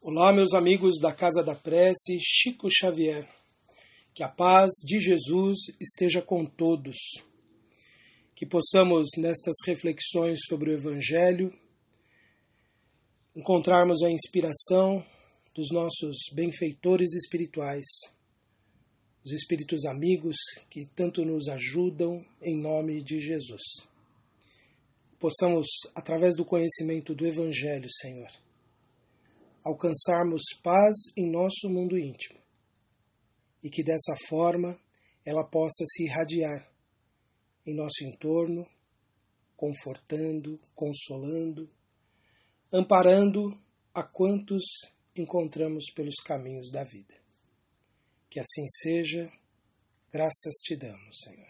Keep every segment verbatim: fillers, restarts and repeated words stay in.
Olá, meus amigos da Casa da Prece, Chico Xavier. Que a paz de Jesus esteja com todos. Que possamos, nestas reflexões sobre o Evangelho, encontrarmos a inspiração dos nossos benfeitores espirituais, os espíritos amigos que tanto nos ajudam em nome de Jesus. Possamos, através do conhecimento do Evangelho, Senhor, alcançarmos paz em nosso mundo íntimo e que dessa forma ela possa se irradiar em nosso entorno, confortando, consolando, amparando a quantos encontramos pelos caminhos da vida. Que assim seja, graças te damos, Senhor.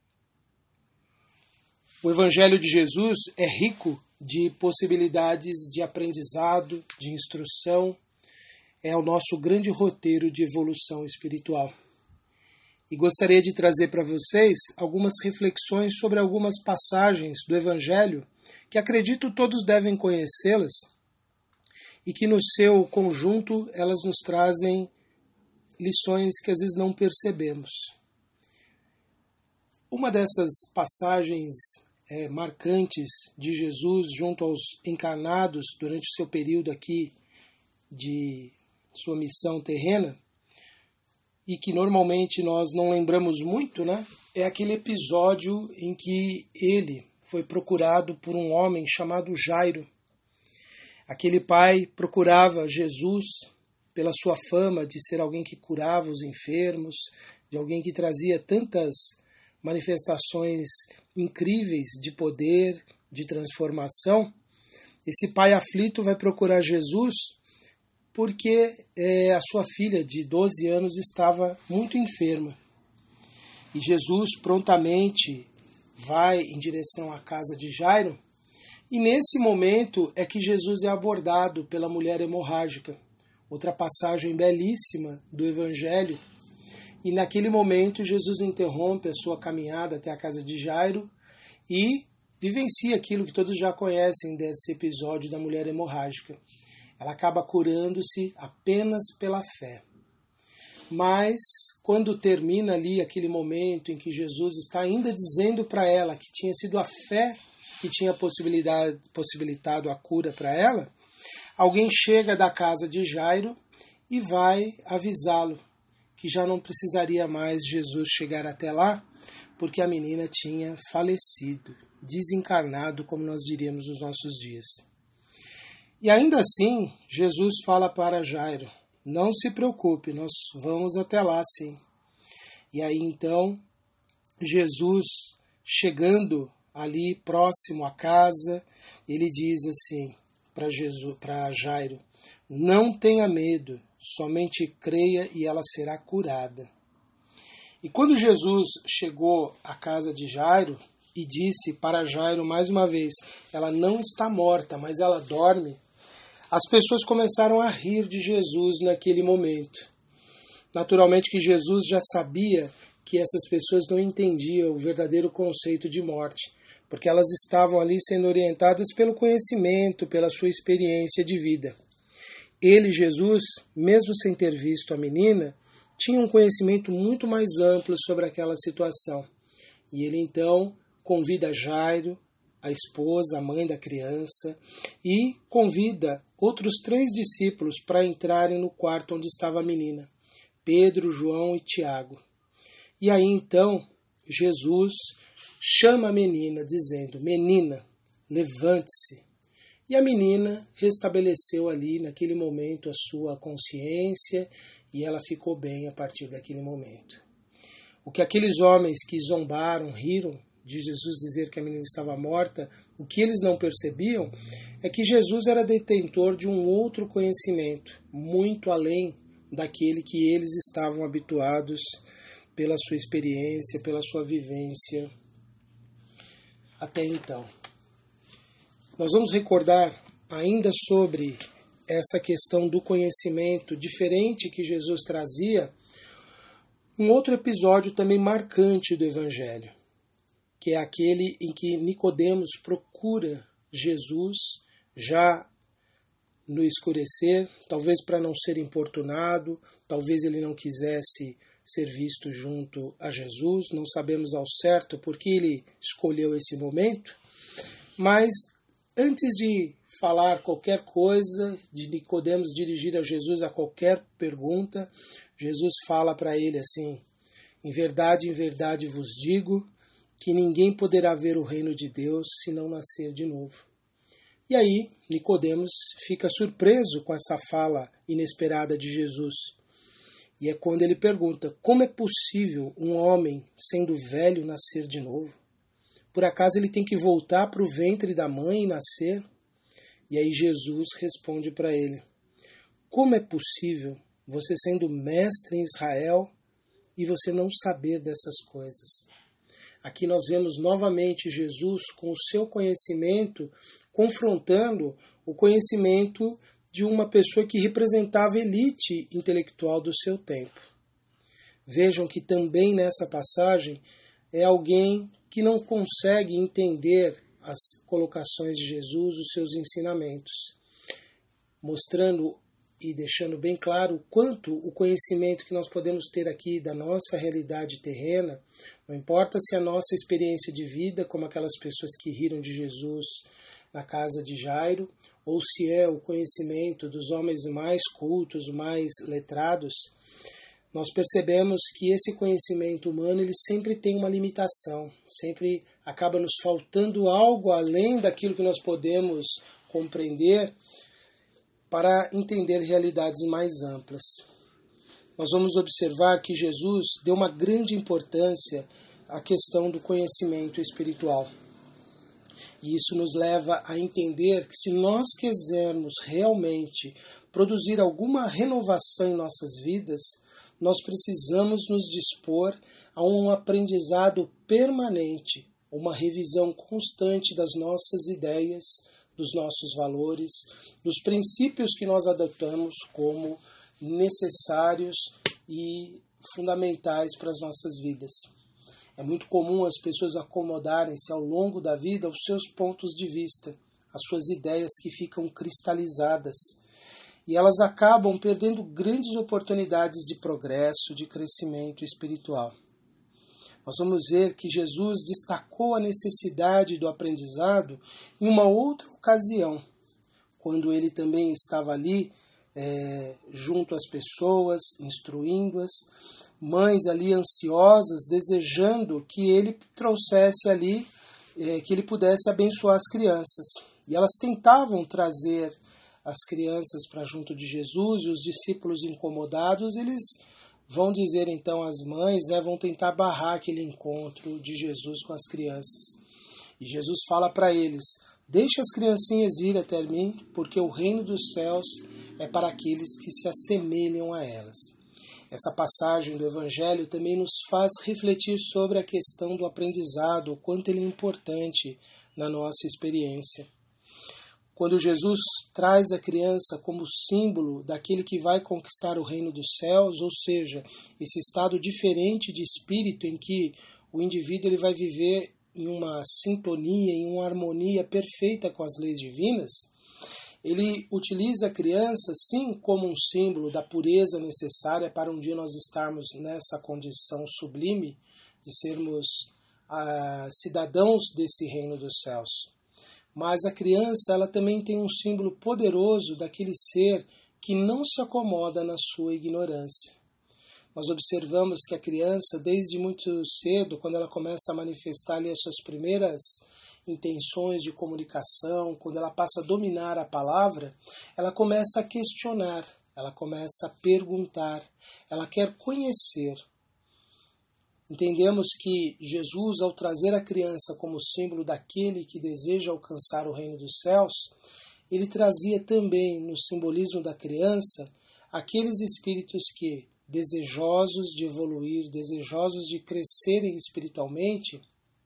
O Evangelho de Jesus é rico de possibilidades de aprendizado, de instrução, é o nosso grande roteiro de evolução espiritual. E gostaria de trazer para vocês algumas reflexões sobre algumas passagens do Evangelho que acredito todos devem conhecê-las e que no seu conjunto elas nos trazem lições que às vezes não percebemos. Uma dessas passagens É, marcantes de Jesus junto aos encarnados durante o seu período aqui de sua missão terrena, e que normalmente nós não lembramos muito, né? É aquele episódio em que ele foi procurado por um homem chamado Jairo. Aquele pai procurava Jesus pela sua fama de ser alguém que curava os enfermos, de alguém que trazia tantas manifestações incríveis de poder, de transformação. Esse pai aflito vai procurar Jesus porque é, a sua filha de doze anos estava muito enferma. E Jesus prontamente vai em direção à casa de Jairo, e nesse momento é que Jesus é abordado pela mulher hemorrágica, outra passagem belíssima do Evangelho. E naquele momento Jesus interrompe a sua caminhada até a casa de Jairo e vivencia aquilo que todos já conhecem desse episódio da mulher hemorrágica. Ela acaba curando-se apenas pela fé. Mas quando termina ali aquele momento em que Jesus está ainda dizendo para ela que tinha sido a fé que tinha possibilidade, possibilitado a cura para ela, alguém chega da casa de Jairo e vai avisá-lo que já não precisaria mais Jesus chegar até lá, porque a menina tinha falecido, desencarnado, como nós diríamos nos nossos dias. E ainda assim, Jesus fala para Jairo: não se preocupe, nós vamos até lá sim. E aí então, Jesus, chegando ali próximo à casa, ele diz assim para Jesus, para Jairo: não tenha medo, somente creia e ela será curada. E quando Jesus chegou à casa de Jairo e disse para Jairo mais uma vez: ela não está morta, mas ela dorme, as pessoas começaram a rir de Jesus naquele momento. Naturalmente que Jesus já sabia que essas pessoas não entendiam o verdadeiro conceito de morte, porque elas estavam ali sendo orientadas pelo conhecimento, pela sua experiência de vida. Ele, Jesus, mesmo sem ter visto a menina, tinha um conhecimento muito mais amplo sobre aquela situação. E ele então convida Jairo, a esposa, a mãe da criança, e convida outros três discípulos para entrarem no quarto onde estava a menina: Pedro, João e Tiago. E aí então Jesus chama a menina dizendo: menina, levante-se. E a menina restabeleceu ali, naquele momento, a sua consciência e ela ficou bem a partir daquele momento. O que aqueles homens que zombaram, riram de Jesus dizer que a menina estava morta, o que eles não percebiam é que Jesus era detentor de um outro conhecimento, muito além daquele que eles estavam habituados pela sua experiência, pela sua vivência até então. Nós vamos recordar ainda sobre essa questão do conhecimento diferente que Jesus trazia, um outro episódio também marcante do Evangelho, que é aquele em que Nicodemos procura Jesus já no escurecer, talvez para não ser importunado, talvez ele não quisesse ser visto junto a Jesus, não sabemos ao certo por que ele escolheu esse momento, mas antes de falar qualquer coisa, de Nicodemos dirigir a Jesus a qualquer pergunta, Jesus fala para ele assim: em verdade, em verdade vos digo que ninguém poderá ver o reino de Deus se não nascer de novo. E aí, Nicodemos fica surpreso com essa fala inesperada de Jesus. E é quando ele pergunta: como é possível um homem, sendo velho, nascer de novo? Por acaso ele tem que voltar para o ventre da mãe e nascer? E aí Jesus responde para ele: como é possível você, sendo mestre em Israel, e você não saber dessas coisas? Aqui nós vemos novamente Jesus com o seu conhecimento confrontando o conhecimento de uma pessoa que representava a elite intelectual do seu tempo. Vejam que também nessa passagem é alguém que não consegue entender as colocações de Jesus, os seus ensinamentos, mostrando e deixando bem claro o quanto o conhecimento que nós podemos ter aqui da nossa realidade terrena, não importa se a nossa experiência de vida, como aquelas pessoas que riram de Jesus na casa de Jairo, ou se é o conhecimento dos homens mais cultos, mais letrados, nós percebemos que esse conhecimento humano ele sempre tem uma limitação, sempre acaba nos faltando algo além daquilo que nós podemos compreender para entender realidades mais amplas. Nós vamos observar que Jesus deu uma grande importância à questão do conhecimento espiritual. E isso nos leva a entender que se nós quisermos realmente produzir alguma renovação em nossas vidas, nós precisamos nos dispor a um aprendizado permanente, uma revisão constante das nossas ideias, dos nossos valores, dos princípios que nós adotamos como necessários e fundamentais para as nossas vidas. É muito comum as pessoas acomodarem-se ao longo da vida aos seus pontos de vista, às suas ideias que ficam cristalizadas, e elas acabam perdendo grandes oportunidades de progresso, de crescimento espiritual. Nós vamos ver que Jesus destacou a necessidade do aprendizado em uma outra ocasião, quando ele também estava ali é, junto às pessoas, instruindo-as, mães ali ansiosas, desejando que ele trouxesse ali, é, que ele pudesse abençoar as crianças. E elas tentavam trazer as crianças para junto de Jesus, e os discípulos incomodados, eles vão dizer então às mães, né, vão tentar barrar aquele encontro de Jesus com as crianças. E Jesus fala para eles: deixe as criancinhas vir até mim, porque o reino dos céus é para aqueles que se assemelham a elas. Essa passagem do Evangelho também nos faz refletir sobre a questão do aprendizado, o quanto ele é importante na nossa experiência. Quando Jesus traz a criança como símbolo daquele que vai conquistar o reino dos céus, ou seja, esse estado diferente de espírito em que o indivíduo ele vai viver em uma sintonia, em uma harmonia perfeita com as leis divinas, ele utiliza a criança sim como um símbolo da pureza necessária para um dia nós estarmos nessa condição sublime de sermos ah, cidadãos desse reino dos céus. Mas a criança ela também tem um símbolo poderoso daquele ser que não se acomoda na sua ignorância. Nós observamos que a criança, desde muito cedo, quando ela começa a manifestar ali as suas primeiras intenções de comunicação, quando ela passa a dominar a palavra, ela começa a questionar, ela começa a perguntar, ela quer conhecer. Entendemos que Jesus, ao trazer a criança como símbolo daquele que deseja alcançar o reino dos céus, ele trazia também no simbolismo da criança aqueles espíritos que, desejosos de evoluir, desejosos de crescerem espiritualmente,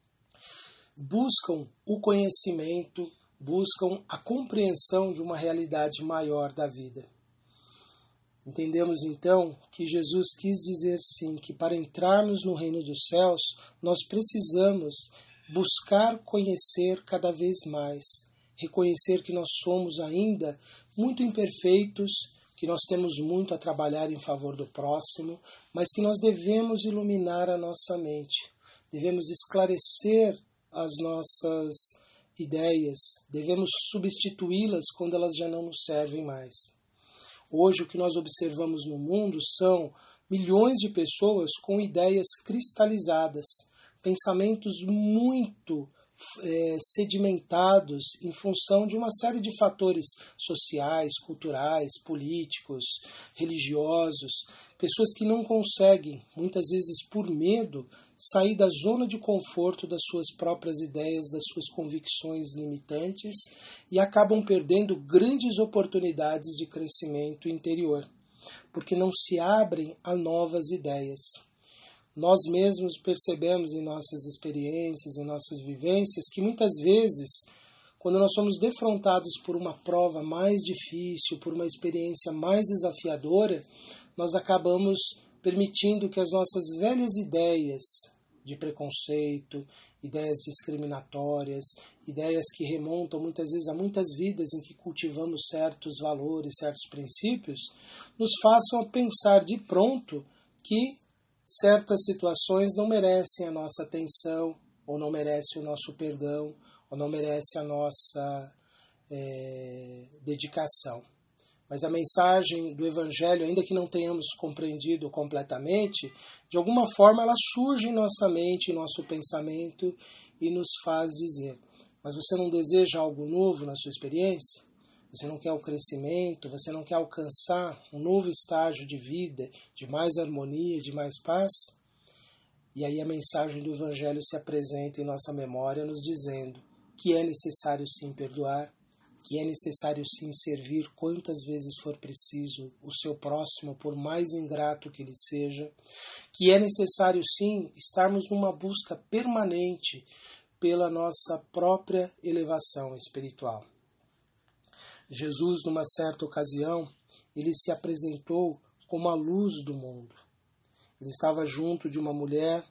buscam o conhecimento, buscam a compreensão de uma realidade maior da vida. Entendemos então que Jesus quis dizer sim, que para entrarmos no reino dos céus, nós precisamos buscar conhecer cada vez mais, reconhecer que nós somos ainda muito imperfeitos, que nós temos muito a trabalhar em favor do próximo, mas que nós devemos iluminar a nossa mente, devemos esclarecer as nossas ideias, devemos substituí-las quando elas já não nos servem mais. Hoje o que nós observamos no mundo são milhões de pessoas com ideias cristalizadas, pensamentos muito é, sedimentados em função de uma série de fatores sociais, culturais, políticos, religiosos, pessoas que não conseguem, muitas vezes por medo, sair da zona de conforto das suas próprias ideias, das suas convicções limitantes e acabam perdendo grandes oportunidades de crescimento interior, porque não se abrem a novas ideias. Nós mesmos percebemos em nossas experiências, em nossas vivências, que muitas vezes, quando nós somos defrontados por uma prova mais difícil, por uma experiência mais desafiadora, nós acabamos permitindo que as nossas velhas ideias de preconceito, ideias discriminatórias, ideias que remontam muitas vezes a muitas vidas em que cultivamos certos valores, certos princípios, nos façam pensar de pronto que certas situações não merecem a nossa atenção, ou não merecem o nosso perdão, ou não merecem a nossa é, dedicação. Mas a mensagem do Evangelho, ainda que não tenhamos compreendido completamente, de alguma forma ela surge em nossa mente, em nosso pensamento e nos faz dizer: mas você não deseja algo novo na sua experiência? Você não quer o crescimento? Você não quer alcançar um novo estágio de vida, de mais harmonia, de mais paz? E aí a mensagem do Evangelho se apresenta em nossa memória nos dizendo que é necessário sim perdoar, que é necessário sim servir quantas vezes for preciso o seu próximo, por mais ingrato que ele seja, que é necessário sim estarmos numa busca permanente pela nossa própria elevação espiritual. Jesus, numa certa ocasião, ele se apresentou como a luz do mundo. Ele estava junto de uma mulher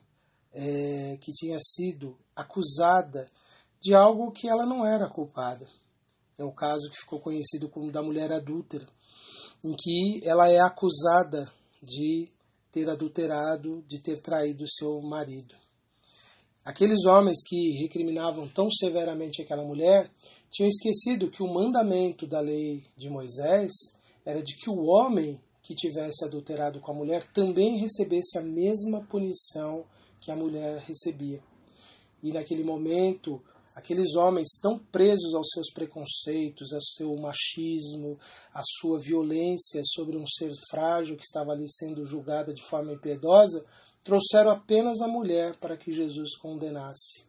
é, que tinha sido acusada de algo que ela não era culpada. É o caso que ficou conhecido como da mulher adúltera, em que ela é acusada de ter adulterado, de ter traído seu marido. Aqueles homens que recriminavam tão severamente aquela mulher tinham esquecido que o mandamento da lei de Moisés era de que o homem que tivesse adulterado com a mulher também recebesse a mesma punição que a mulher recebia. E naquele momento, aqueles homens tão presos aos seus preconceitos, ao seu machismo, à sua violência sobre um ser frágil que estava ali sendo julgada de forma impiedosa, trouxeram apenas a mulher para que Jesus condenasse.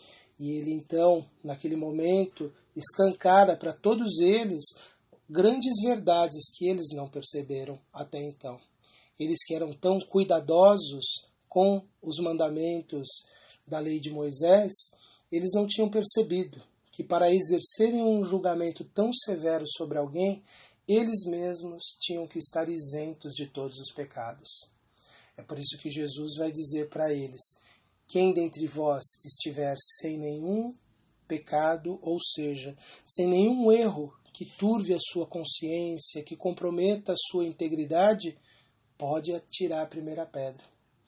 E ele então, naquele momento, escancara para todos eles grandes verdades que eles não perceberam até então. Eles que eram tão cuidadosos com os mandamentos da lei de Moisés, eles não tinham percebido que para exercerem um julgamento tão severo sobre alguém, eles mesmos tinham que estar isentos de todos os pecados. É por isso que Jesus vai dizer para eles: quem dentre vós estiver sem nenhum pecado, ou seja, sem nenhum erro que turve a sua consciência, que comprometa a sua integridade, pode atirar a primeira pedra.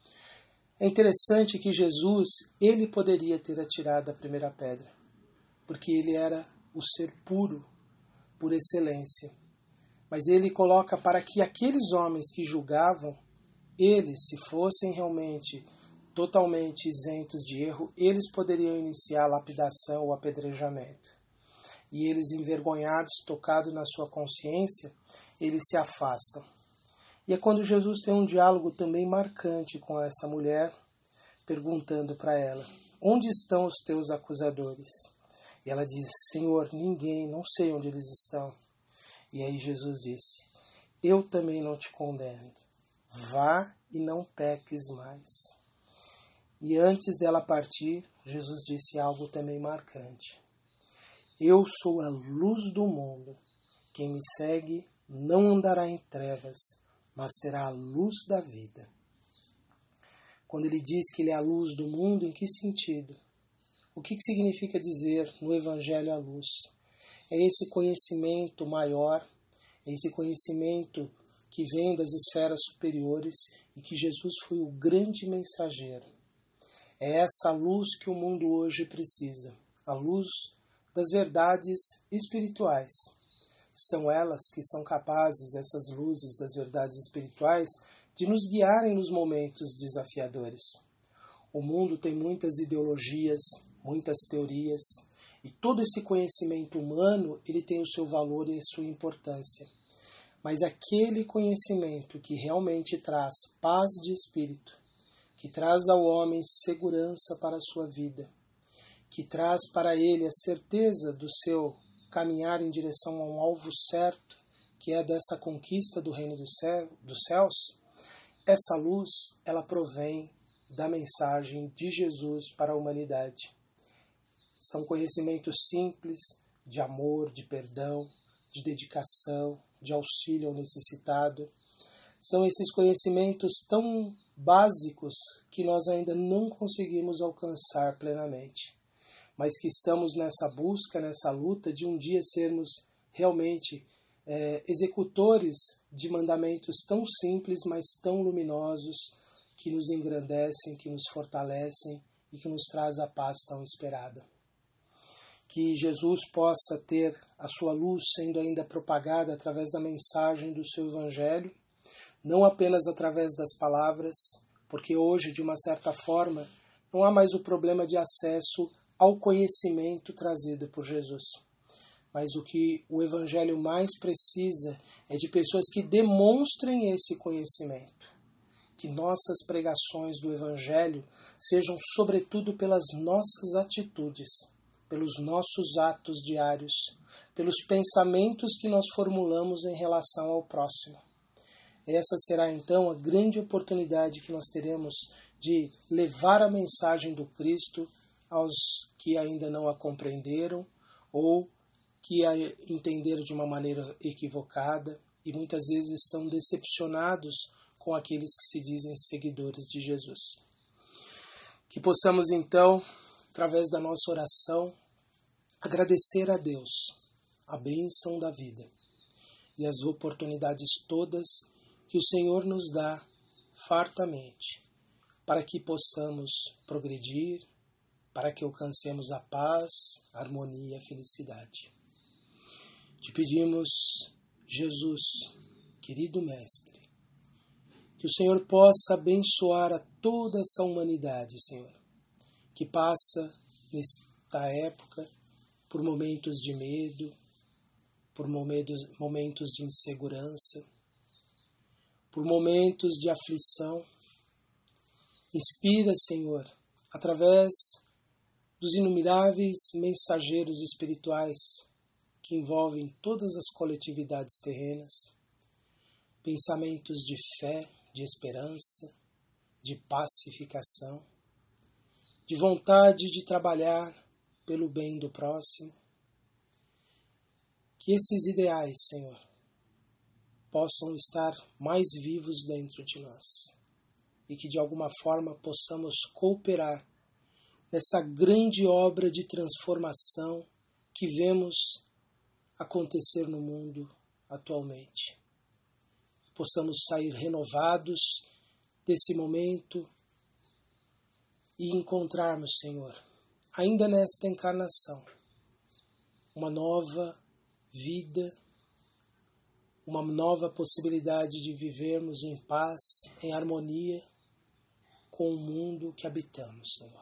É interessante que Jesus, ele poderia ter atirado a primeira pedra, porque ele era o ser puro, por excelência. Mas ele coloca para que aqueles homens que julgavam, eles, se fossem realmente totalmente isentos de erro, eles poderiam iniciar a lapidação ou apedrejamento. E eles, envergonhados, tocados na sua consciência, eles se afastam. E é quando Jesus tem um diálogo também marcante com essa mulher, perguntando para ela: onde estão os teus acusadores? E ela diz: Senhor, ninguém, não sei onde eles estão. E aí Jesus disse: eu também não te condeno. Vá e não peques mais. E antes dela partir, Jesus disse algo também marcante: eu sou a luz do mundo. Quem me segue não andará em trevas, mas terá a luz da vida. Quando ele diz que ele é a luz do mundo, em que sentido? O que significa dizer no Evangelho a luz? É esse conhecimento maior, é esse conhecimento que vem das esferas superiores e que Jesus foi o grande mensageiro. É essa luz que o mundo hoje precisa, a luz das verdades espirituais. São elas que são capazes, essas luzes das verdades espirituais, de nos guiarem nos momentos desafiadores. O mundo tem muitas ideologias, muitas teorias, e todo esse conhecimento humano, ele tem o seu valor e a sua importância. Mas aquele conhecimento que realmente traz paz de espírito, que traz ao homem segurança para a sua vida, que traz para ele a certeza do seu caminhar em direção a um alvo certo, que é dessa conquista do reino do céu, dos céus, essa luz, ela provém da mensagem de Jesus para a humanidade. São conhecimentos simples de amor, de perdão, de dedicação, de auxílio ao necessitado. São esses conhecimentos tão básicos que nós ainda não conseguimos alcançar plenamente, mas que estamos nessa busca, nessa luta de um dia sermos realmente é, executores de mandamentos tão simples, mas tão luminosos, que nos engrandecem, que nos fortalecem e que nos traz a paz tão esperada. Que Jesus possa ter a sua luz sendo ainda propagada através da mensagem do seu Evangelho, não apenas através das palavras, porque hoje, de uma certa forma, não há mais o problema de acesso ao conhecimento trazido por Jesus. Mas o que o Evangelho mais precisa é de pessoas que demonstrem esse conhecimento. Que nossas pregações do Evangelho sejam sobretudo pelas nossas atitudes, pelos nossos atos diários, pelos pensamentos que nós formulamos em relação ao próximo. Essa será então a grande oportunidade que nós teremos de levar a mensagem do Cristo aos que ainda não a compreenderam ou que a entenderam de uma maneira equivocada e muitas vezes estão decepcionados com aqueles que se dizem seguidores de Jesus. Que possamos então, através da nossa oração, agradecer a Deus a bênção da vida e as oportunidades todas que o Senhor nos dá fartamente, para que possamos progredir, para que alcancemos a paz, a harmonia e a felicidade. Te pedimos, Jesus, querido Mestre, que o Senhor possa abençoar a toda essa humanidade, Senhor, que passa nesta época por momentos de medo, por momentos, momentos de insegurança, por momentos de aflição. Inspira, Senhor, através dos inumeráveis mensageiros espirituais que envolvem todas as coletividades terrenas, pensamentos de fé, de esperança, de pacificação, de vontade de trabalhar pelo bem do próximo. Que esses ideais, Senhor, possam estar mais vivos dentro de nós e que de alguma forma possamos cooperar nessa grande obra de transformação que vemos acontecer no mundo atualmente. Possamos sair renovados desse momento e encontrarmos, Senhor, ainda nesta encarnação, uma nova vida, uma nova possibilidade de vivermos em paz, em harmonia com o mundo que habitamos, Senhor.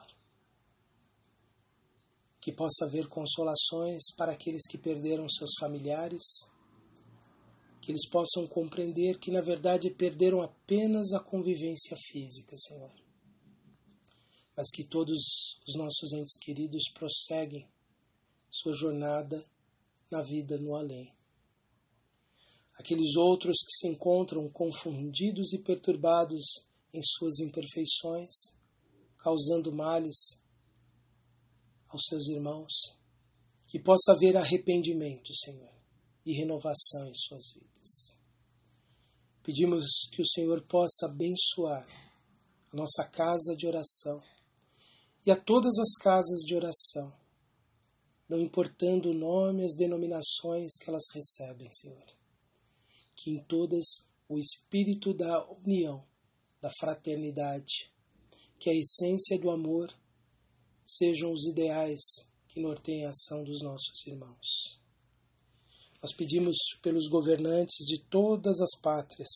Que possa haver consolações para aqueles que perderam seus familiares, que eles possam compreender que, na verdade, perderam apenas a convivência física, Senhor. Mas que todos os nossos entes queridos prosseguem sua jornada na vida no além. Aqueles outros que se encontram confundidos e perturbados em suas imperfeições, causando males aos seus irmãos, que possa haver arrependimento, Senhor, e renovação em suas vidas. Pedimos que o Senhor possa abençoar a nossa casa de oração e a todas as casas de oração, não importando o nome e as denominações que elas recebem, Senhor. Que em todas o espírito da união, da fraternidade, que a essência do amor sejam os ideais que norteiem a ação dos nossos irmãos. Nós pedimos pelos governantes de todas as pátrias,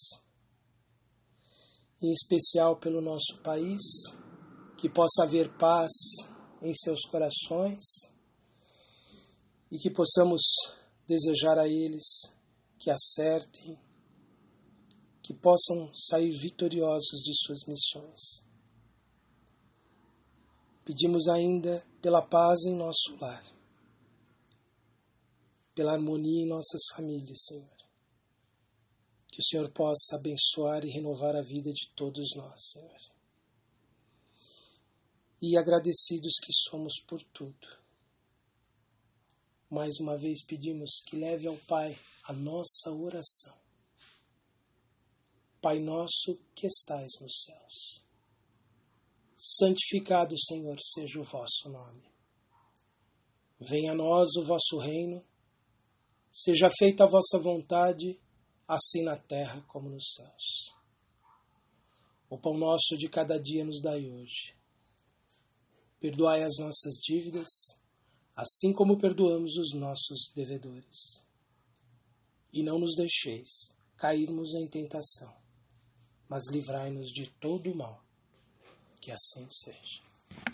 em especial pelo nosso país, que possa haver paz em seus corações e que possamos desejar a eles que acertem, que possam sair vitoriosos de suas missões. Pedimos ainda pela paz em nosso lar, pela harmonia em nossas famílias, Senhor. Que o Senhor possa abençoar e renovar a vida de todos nós, Senhor. E agradecidos que somos por tudo. Mais uma vez pedimos que leve ao Pai a nossa oração. Pai nosso que estais nos céus, santificado, Senhor, seja o vosso nome. Venha a nós o vosso reino, seja feita a vossa vontade, assim na terra como nos céus. O pão nosso de cada dia nos dai hoje. Perdoai as nossas dívidas, assim como perdoamos os nossos devedores. E não nos deixeis cairmos em tentação, mas livrai-nos de todo o mal. Que assim seja.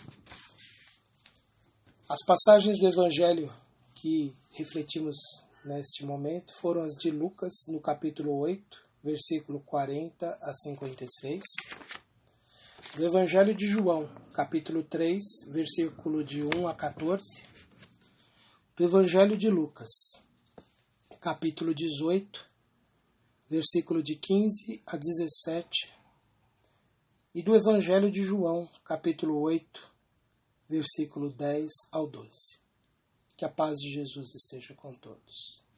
As passagens do Evangelho que refletimos neste momento foram as de Lucas, no capítulo oito, versículo quarenta a cinquenta e seis. Do Evangelho de João, capítulo três, versículo de um a quatorze. Do Evangelho de Lucas, capítulo dezoito, versículo de quinze a dezessete. E do Evangelho de João, capítulo oito, versículo dez ao doze. Que a paz de Jesus esteja com todos.